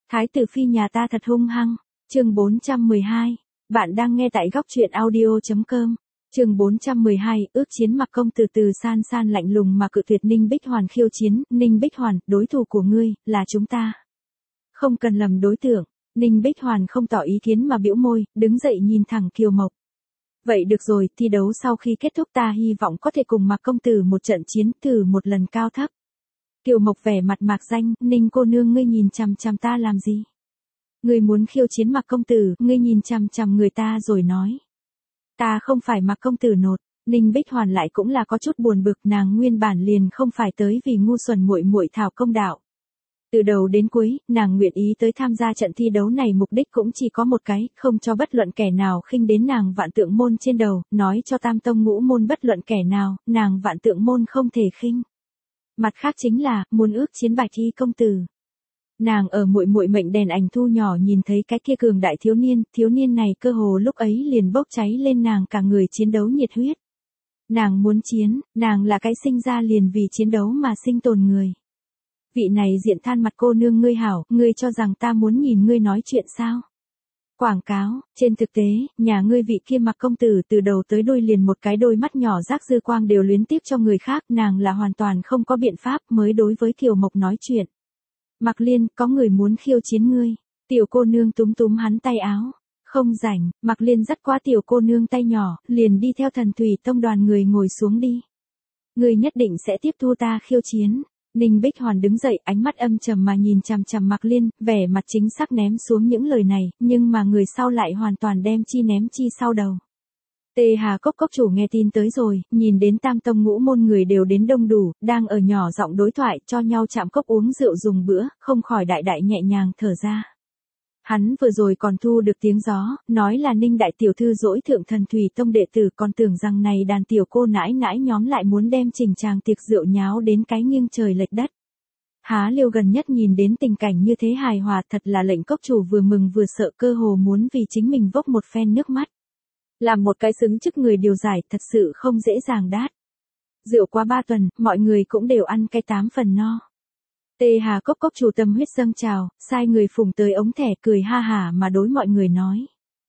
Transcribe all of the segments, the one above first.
Thái tử phi nhà ta thật hung hăng. Chương 412. Bạn đang nghe tại góc truyện audio.com. Chương 412, ước chiến Mặc Công từ từ san san lạnh lùng mà cự tuyệt Ninh Bích Hoàn khiêu chiến. Ninh Bích Hoàn, đối thủ của ngươi, là chúng ta. Không cần lầm đối tượng. Ninh Bích Hoàn không tỏ ý kiến mà bĩu môi, đứng dậy nhìn thẳng Kiều Mộc. Vậy được rồi, thi đấu sau khi kết thúc ta hy vọng có thể cùng Mặc công tử một trận chiến, thử một lần cao thấp. Kiều Mộc vẻ mặt mạc danh, Ninh cô nương ngươi nhìn chằm chằm ta làm gì? Ngươi muốn khiêu chiến Mặc công tử, ngươi nhìn chằm chằm người ta rồi nói. Ta không phải Mặc công tử nột. Ninh Bích Hoàn lại cũng là có chút buồn bực, nàng nguyên bản liền không phải tới vì ngu xuẩn muội muội thảo công đạo. Từ đầu đến cuối, nàng nguyện ý tới tham gia trận thi đấu này mục đích cũng chỉ có một cái, không cho bất luận kẻ nào khinh đến nàng Vạn Tượng môn trên đầu, nói cho Tam tông ngũ môn bất luận kẻ nào, nàng Vạn Tượng môn không thể khinh. Mặt khác chính là, muốn ước chiến Bạch Y công tử. Nàng ở muội muội mệnh đèn ảnh thu nhỏ nhìn thấy cái kia cường đại thiếu niên này cơ hồ lúc ấy liền bốc cháy lên nàng cả người chiến đấu nhiệt huyết. Nàng muốn chiến, nàng là cái sinh ra liền vì chiến đấu mà sinh tồn người. Vị này diện than mặt cô nương ngươi hảo, ngươi cho rằng ta muốn nhìn ngươi nói chuyện sao? Quảng cáo, trên thực tế, nhà ngươi vị kia Mặc công tử từ đầu tới đuôi liền một cái đôi mắt nhỏ rác dư quang đều luyến tiếp cho người khác, nàng là hoàn toàn không có biện pháp mới đối với Kiều Mộc nói chuyện. Mặc Liên, có người muốn khiêu chiến ngươi. Tiểu cô nương túm túm hắn tay áo. Không rảnh, Mặc Liên dắt qua tiểu cô nương tay nhỏ, liền đi theo Thần Thủy Tông đoàn người ngồi xuống đi. Ngươi nhất định sẽ tiếp thu ta khiêu chiến. Ninh Bích Hoàn đứng dậy, ánh mắt âm trầm mà nhìn chằm chằm Mặc Liên, vẻ mặt chính xác ném xuống những lời này, nhưng mà người sau lại hoàn toàn đem chi ném chi sau đầu. Tê Hà Cốc cốc chủ nghe tin tới rồi, nhìn đến Tam tông ngũ môn người đều đến đông đủ, đang ở nhỏ giọng đối thoại, cho nhau chạm cốc uống rượu dùng bữa, không khỏi đại đại nhẹ nhàng thở ra. Hắn vừa rồi còn thu được tiếng gió, nói là Ninh đại tiểu thư dỗi thượng Thần Thủy Tông đệ tử, còn tưởng rằng này đàn tiểu cô nãi nãi nhóm lại muốn đem chỉnh tràng tiệc rượu nháo đến cái nghiêng trời lệch đất. Há Liêu gần nhất nhìn đến tình cảnh như thế hài hòa, thật là lệnh cốc chủ vừa mừng vừa sợ, cơ hồ muốn vì chính mình vốc một phen nước mắt. Làm một cái xứng chức người điều giải thật sự không dễ dàng đát. Rượu qua 3 tuần, mọi người cũng đều ăn cái 8 phần no. Tê Hà Cốc cốc chủ tâm huyết dâng trào, sai người phùng tới ống thẻ cười ha hả mà đối mọi người nói.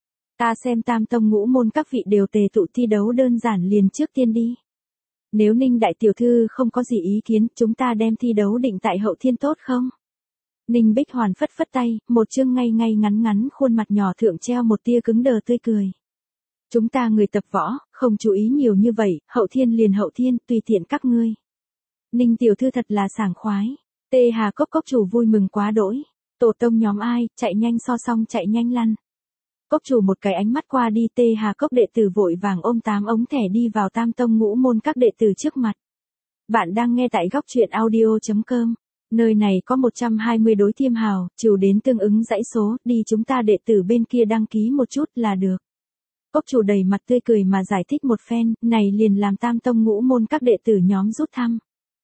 Ta xem Tam tông ngũ môn các vị đều tề tụ thi đấu đơn giản liền trước tiên đi. Nếu Ninh đại tiểu thư không có gì ý kiến, chúng ta đem thi đấu định tại Hậu Thiên tốt không? Ninh Bích Hoàn phất phất tay, một chương ngay ngay ngắn ngắn khuôn mặt nhỏ thượng treo một tia cứng đờ tươi cười. Chúng ta người tập võ, không chú ý nhiều như vậy, Hậu Thiên liền Hậu Thiên, tùy tiện các ngươi. Ninh tiểu thư thật là sảng khoái. Tê Hà Cốc cốc chủ vui mừng quá đỗi. Tổ tông nhóm ai, chạy nhanh so xong chạy nhanh lăn. Cốc chủ một cái ánh mắt qua đi, Tê Hà Cốc đệ tử vội vàng ôm 8 ống thẻ đi vào Tam tông ngũ môn các đệ tử trước mặt. Bạn đang nghe tại góc truyện audio.com. Nơi này có 120 đối thiêm hào, trừ đến tương ứng dãy số, đi chúng ta đệ tử bên kia đăng ký một chút là được. Cốc chủ đầy mặt tươi cười mà giải thích một phen, này liền làm Tam tông ngũ môn các đệ tử nhóm rút thăm.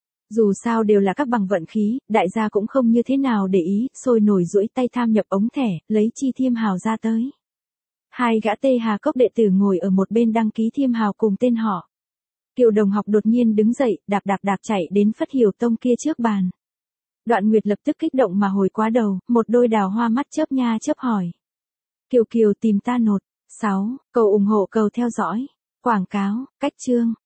Dù sao đều là các bằng vận khí, đại gia cũng không như thế nào để ý, sôi nổi duỗi tay tham nhập ống thẻ, lấy chi thiêm hào ra tới. Hai gã Tê Hà Cốc đệ tử ngồi ở một bên đăng ký thiêm hào cùng tên họ. Kiều đồng học đột nhiên đứng dậy, đạp chạy đến Phất Hiểu Tông kia trước bàn. Đoạn Nguyệt lập tức kích động mà hồi quá đầu, một đôi đào hoa mắt chớp nha chớp hỏi. Kiều tìm ta nột. 6. Cầu ủng hộ cầu theo dõi. Quảng cáo, cách chương.